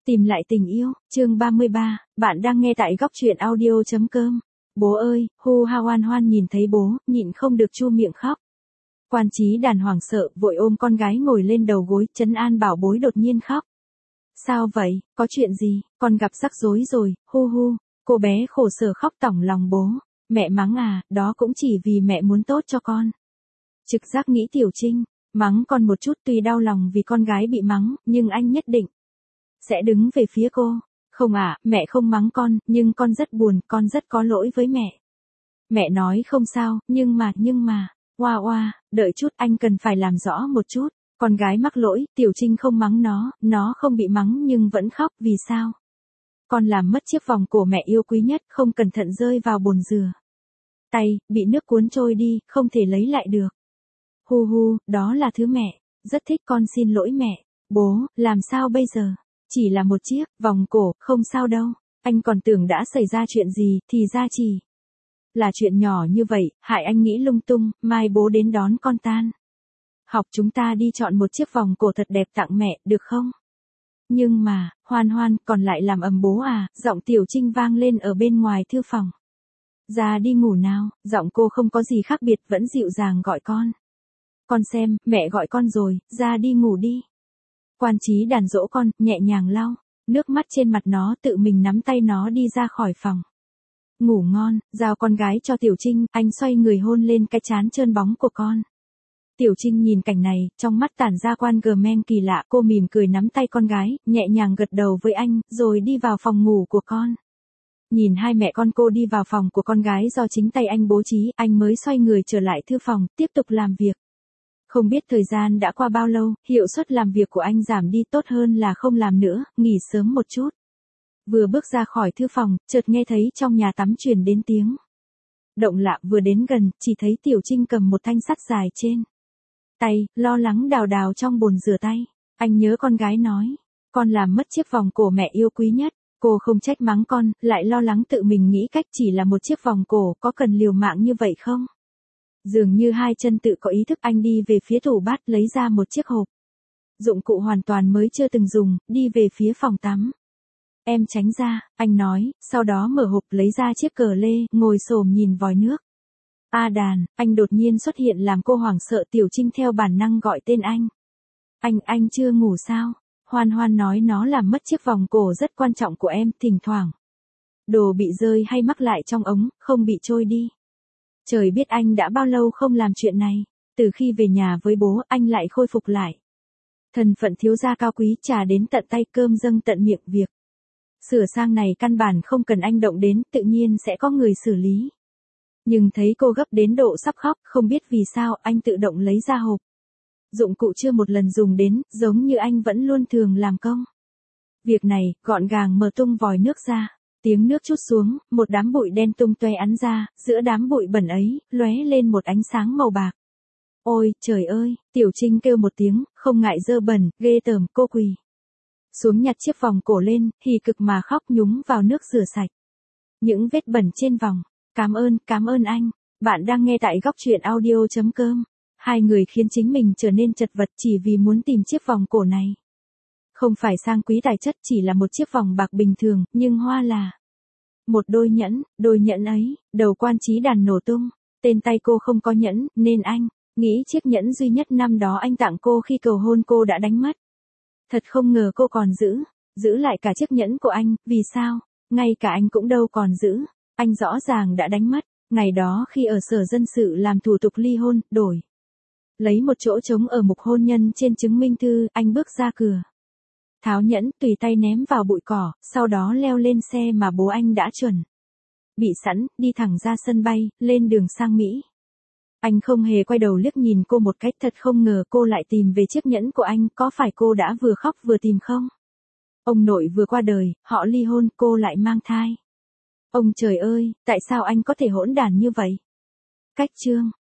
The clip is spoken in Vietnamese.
Tìm lại tình yêu, chương 33, bạn đang nghe tại góc truyện audio.com. Bố ơi, hu ha hoan hoan nhìn thấy bố, nhịn không được chu miệng khóc. Quan Chí Đàn hoảng sợ, vội ôm con gái ngồi lên đầu gối, trấn an bảo bối đột nhiên khóc. Sao vậy, có chuyện gì, con gặp rắc rối rồi, hu hu, cô bé khổ sở khóc tỏng lòng bố. Mẹ mắng à, đó cũng chỉ vì mẹ muốn tốt cho con. Trực giác nghĩ Tiểu Trinh, mắng con một chút tuy đau lòng vì con gái bị mắng, nhưng anh nhất định sẽ đứng về phía cô. Không à, mẹ không mắng con, nhưng con rất buồn, con rất có lỗi với mẹ. Mẹ nói không sao, nhưng mà, oa oa, đợi chút, anh cần phải làm rõ một chút. Con gái mắc lỗi, Tiểu Trinh không mắng nó không bị mắng nhưng vẫn khóc, vì sao? Con làm mất chiếc vòng cổ mẹ yêu quý nhất, không cẩn thận rơi vào bồn rửa. Tay, bị nước cuốn trôi đi, không thể lấy lại được. Hu hu, đó là thứ mẹ rất thích, con xin lỗi mẹ. Bố, làm sao bây giờ? Chỉ là một chiếc vòng cổ, không sao đâu. Anh còn tưởng đã xảy ra chuyện gì, thì ra chỉ là chuyện nhỏ như vậy, hại anh nghĩ lung tung, mai bố đến đón con tan học chúng ta đi chọn một chiếc vòng cổ thật đẹp tặng mẹ, được không? Nhưng mà, Hoan Hoan, còn lại làm ầm bố à, giọng Tiểu Trinh vang lên ở bên ngoài thư phòng. Ra đi ngủ nào, giọng cô không có gì khác biệt, vẫn dịu dàng gọi con. Con xem, mẹ gọi con rồi, ra đi ngủ đi. Quan Chí Đàn dỗ con, nhẹ nhàng lau nước mắt trên mặt nó, tự mình nắm tay nó đi ra khỏi phòng. Ngủ ngon, giao con gái cho Tiểu Trinh, anh xoay người hôn lên cái trán trơn bóng của con. Tiểu Trinh nhìn cảnh này, trong mắt tản ra quan gờ men kỳ lạ, cô mỉm cười nắm tay con gái, nhẹ nhàng gật đầu với anh, rồi đi vào phòng ngủ của con. Nhìn hai mẹ con cô đi vào phòng của con gái do chính tay anh bố trí, anh mới xoay người trở lại thư phòng, tiếp tục làm việc. Không biết thời gian đã qua bao lâu, hiệu suất làm việc của anh giảm đi, tốt hơn là không làm nữa, nghỉ sớm một chút. Vừa bước ra khỏi thư phòng, chợt nghe thấy trong nhà tắm truyền đến tiếng động lạ, vừa đến gần, chỉ thấy Tiểu Trinh cầm một thanh sắt dài trên tay, lo lắng đào đào trong bồn rửa tay. Anh nhớ con gái nói, con làm mất chiếc vòng cổ mẹ yêu quý nhất. Cô không trách mắng con, lại lo lắng tự mình nghĩ cách, chỉ là một chiếc vòng cổ, có cần liều mạng như vậy không? Dường như hai chân tự có ý thức, anh đi về phía tủ bát, lấy ra một chiếc hộp dụng cụ hoàn toàn mới chưa từng dùng, đi về phía phòng tắm. Em tránh ra, anh nói, sau đó mở hộp lấy ra chiếc cờ lê, ngồi xổm nhìn vòi nước. A Đàn, anh đột nhiên xuất hiện làm cô hoảng sợ. Tiểu Trinh theo bản năng gọi tên anh. Anh chưa ngủ sao? Hoan Hoan nói nó làm mất chiếc vòng cổ rất quan trọng của em, thỉnh thoảng đồ bị rơi hay mắc lại trong ống, không bị trôi đi. Trời biết anh đã bao lâu không làm chuyện này. Từ khi về nhà với bố, anh lại khôi phục lại thân phận thiếu gia cao quý, trà đến tận tay, cơm dâng tận miệng, việc sửa sang này căn bản không cần anh động đến, tự nhiên sẽ có người xử lý. Nhưng thấy cô gấp đến độ sắp khóc, không biết vì sao, anh tự động lấy ra hộp dụng cụ chưa một lần dùng đến, giống như anh vẫn luôn thường làm công. Việc này, gọn gàng mở tung vòi nước ra. Tiếng nước trút xuống, một đám bụi đen tung tóe ắn ra, giữa đám bụi bẩn ấy, lóe lên một ánh sáng màu bạc. Ôi, trời ơi, Tiểu Trinh kêu một tiếng, không ngại dơ bẩn, ghê tởm, cô quỳ xuống nhặt chiếc vòng cổ lên, hì cực mà khóc, nhúng vào nước rửa sạch những vết bẩn trên vòng. Cảm ơn anh. Bạn đang nghe tại góc truyện audio.com. Hai người khiến chính mình trở nên chật vật chỉ vì muốn tìm chiếc vòng cổ này. Không phải sang quý tài chất, chỉ là một chiếc vòng bạc bình thường, nhưng hoa là một đôi nhẫn ấy, đầu Quan Chí Đàn nổ tung. Tên tay cô không có nhẫn, nên anh nghĩ chiếc nhẫn duy nhất năm đó anh tặng cô khi cầu hôn cô đã đánh mất. Thật không ngờ cô còn giữ lại cả chiếc nhẫn của anh, vì sao? Ngay cả anh cũng đâu còn giữ, anh rõ ràng đã đánh mất. Ngày đó khi ở sở dân sự làm thủ tục ly hôn, đổi lấy một chỗ trống ở mục hôn nhân trên chứng minh thư, anh bước ra cửa, tháo nhẫn, tùy tay ném vào bụi cỏ, sau đó leo lên xe mà bố anh đã chuẩn bị sẵn, đi thẳng ra sân bay, lên đường sang Mỹ. Anh không hề quay đầu liếc nhìn cô một cách, thật không ngờ cô lại tìm về chiếc nhẫn của anh, có phải cô đã vừa khóc vừa tìm không? Ông nội vừa qua đời, họ ly hôn, cô lại mang thai. Ông trời ơi, tại sao anh có thể hỗn đản như vậy? Cách chương